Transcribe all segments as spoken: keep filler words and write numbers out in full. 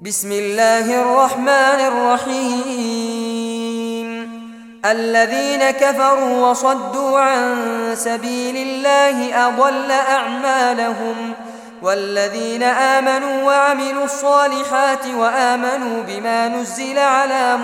بسم الله الرحمن الرحيم الذين كفروا وصدوا عن سبيل الله أضل أعمالهم والذين آمنوا وعملوا الصالحات وآمنوا بما نزل على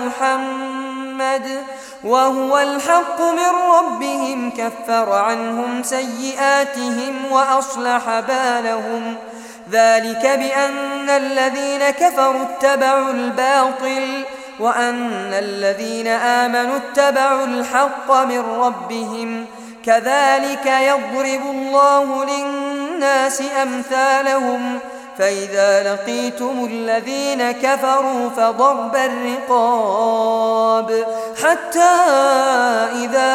محمد وهو الحق من ربهم كفر عنهم سيئاتهم وأصلح بالهم ذلك بأن الذين كفروا اتبعوا الباطل وأن الذين آمنوا اتبعوا الحق من ربهم كذلك يضرب الله للناس أمثالهم فإذا لقيتم الذين كفروا فضرب الرقاب حتى إذا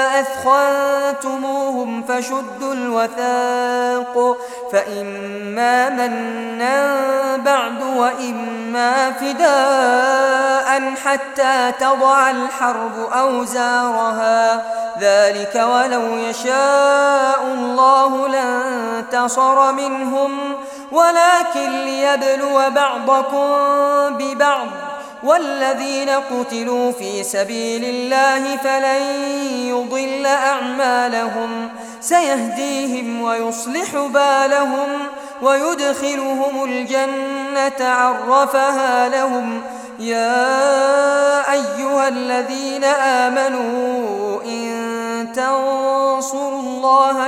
أثخنتموهم فشدوا الوثاق فإما منا بعد وإما فداء حتى تضع الحرب أوزارها ذلك ولو يشاء الله لانتصر منهم ولكن ليبلو بعضكم ببعض والذين قتلوا في سبيل الله فلن يضل أعمالهم سيهديهم ويصلح بالهم ويدخلهم الجنة عرفها لهم يا أيها الذين آمنوا إن تنصروا الله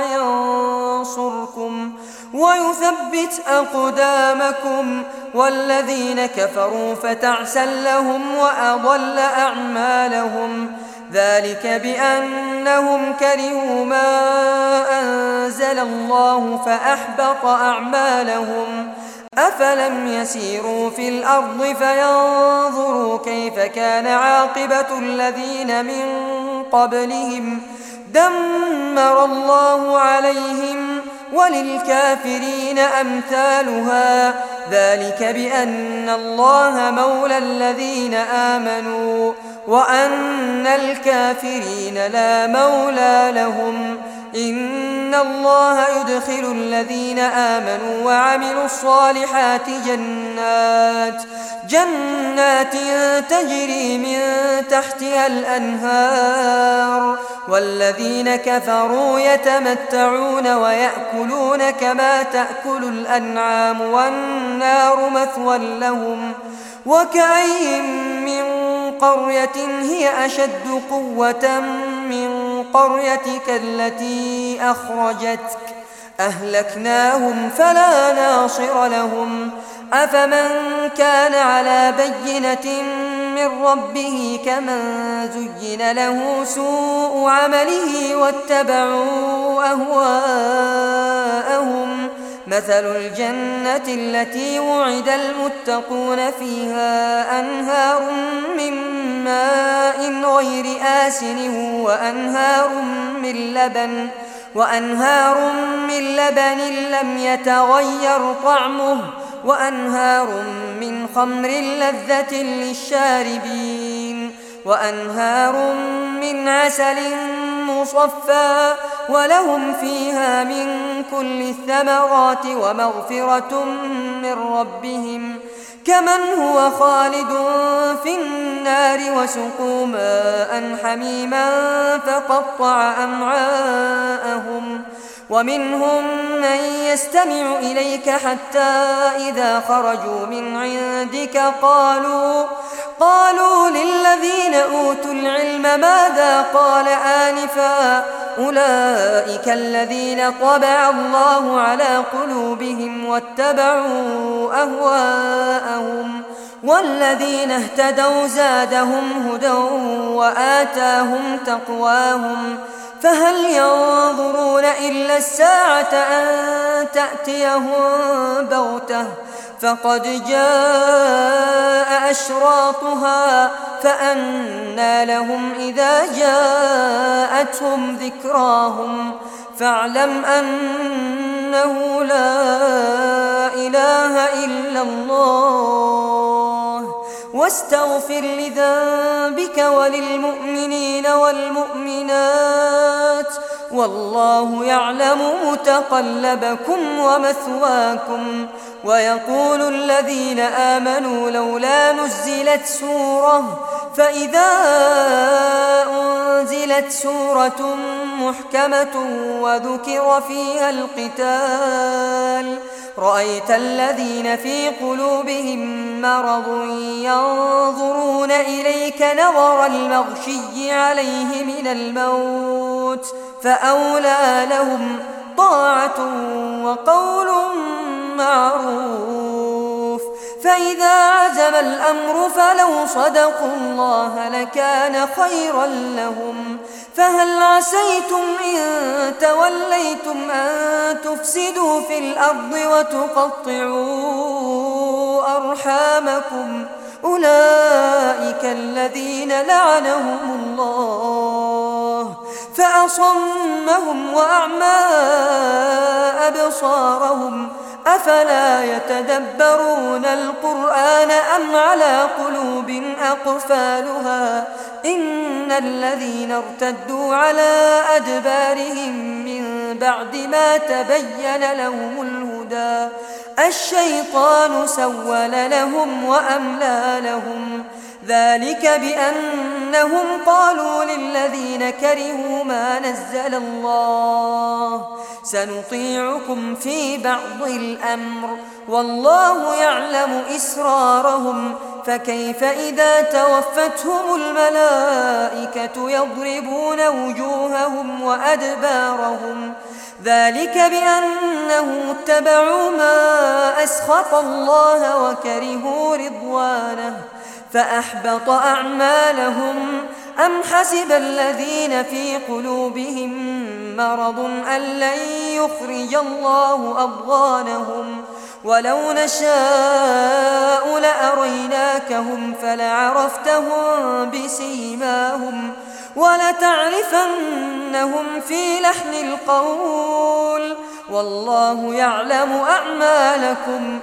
ينصركم ويثبت أقدامكم والذين كفروا فتعسا لهم وأضل أعمالهم ذلك بأنهم كرهوا ما أنزل الله فأحبط أعمالهم أفلم يسيروا في الأرض فينظروا كيف كان عاقبة الذين من قبلهم دمر الله عليهم وللكافرين أمثالها ذلك بأن الله مولى الذين آمنوا وأن الكافرين لا مولى لهم إن الله يدخل الذين آمنوا وعملوا الصالحات جنات جنات تجري من تحتها الأنهار والذين كفروا يتمتعون ويأكلون كما تأكل الأنعام والنار مثوى لهم وكأين من قرية هي أشد قوة من قريتك التي أخرجتك أهلكناهم فلا ناصر لهم أفمن كان على بينة من ربه كمن زين له سوء عمله واتبعوا أهواءهم مثل الجنة التي وعد المتقون فيها أنهار من ماء غير آسن وأنهار من لبن وأنهار من لبن لم يتغير طعمه وأنهار من خمر لذة للشاربين وأنهار من عسل مصفى ولهم فيها من كل الثمرات ومغفرة من ربهم كمن هو خالد في النار وسقوا ماء حميما فقطع أمعاءهم ومنهم من يستمع إليك حتى إذا خرجوا من عندك قالوا قالوا للذين أوتوا العلم ماذا قال آنفا أولئك الذين طبع الله على قلوبهم واتبعوا أهواءهم والذين اهتدوا زادهم هدى وآتاهم تقواهم فهل ينظرون إلا الساعة أن تأتيهم بغتة فقد جاء أشراطها فأنى لهم إذا جاءتهم ذكراهم فاعلم أنه لا إله إلا الله واستغفر لذنبك وللمؤمنين والمؤمنات والله يعلم متقلبكم ومثواكم ويقول الذين آمنوا لولا نزلت سورة فإذا أنزلت سورة محكمة وذكر فيها القتال رأيت الذين في قلوبهم مرض ينظرون إليك نظر المغشي عليه من الموت فأولى لهم طاعة وقول معروف فإذا عزم الأمر فلو صدقوا الله لكان خيرا لهم فهل عسيتم إن توليتم أن تفسدوا في الأرض وتقطعوا أرحامكم أولئك الذين لعنهم الله فأصمهم وأعمى أبصارهم أفلا يتدبرون القرآن أم على قلوب أقفالها إن الذين ارتدوا على أدبارهم من بعد ما تبين لهم الهدى الشيطان سول لهم وأملى لهم ذلك بأنهم قالوا للذين كرهوا ما نزل الله سنطيعكم في بعض الأمر والله يعلم إسرارهم فكيف إذا توفتهم الملائكة يضربون وجوههم وأدبارهم ذلك بأنهم اتبعوا ما أسخط الله وكرهوا رضوانه فأحبط أعمالهم أم حسب الذين في قلوبهم مرض أن لن يخرج الله أضغانهم ولو نشاء لأريناكهم فلعرفتهم بسيماهم ولتعرفنهم في لحن القول والله يعلم أعمالكم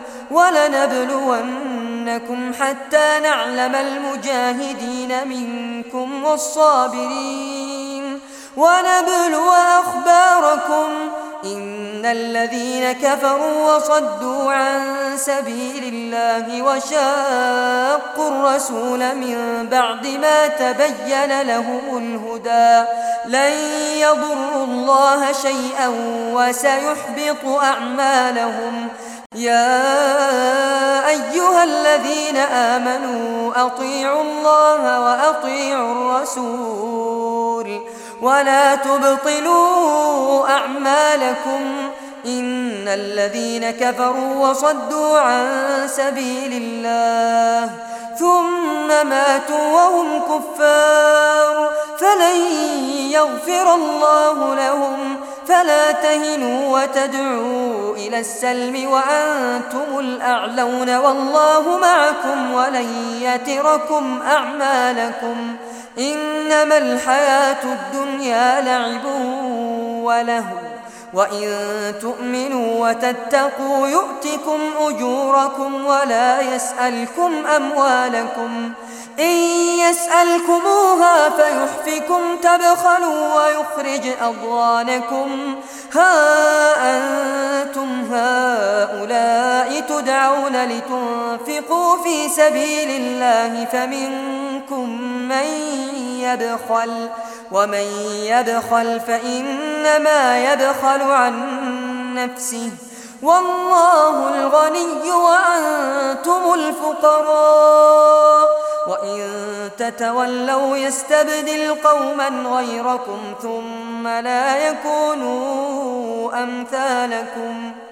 ولنبلونكم حتى نعلم المجاهدين منكم والصابرين ونبلو أخباركم إن الذين كفروا وصدوا عن سبيل الله وشاقوا الرسول من بعد ما تبين لهم الهدى لن يضروا الله شيئا وسيحبط أعمالهم يا أيها الذين آمنوا أطيعوا الله وأطيعوا الرسول ولا تبطلوا أعمالكم إن الذين كفروا وصدوا عن سبيل الله ثم ماتوا وهم كفار فلن يغفر الله لهم فلا تهنوا وتدعوا إلى السلم وأنتم الأعلون والله معكم ولن يتركم أعمالكم إنما الحياة الدنيا لعب ولهو وإن تؤمنوا وتتقوا يؤتكم أجوركم ولا يسألكم أموالكم إن يسألكموها فيحفكم تبخلوا ويخرج أضغانكم ها أنتم هؤلاء تدعون لتنفقوا في سبيل الله فمنكم من يبخل ومن يبخل فإنما يبخل عن نفسه والله الغني وأنتم الفقراء وإن تتولوا يستبدل قوما غيركم ثم لا يكونوا أمثالكم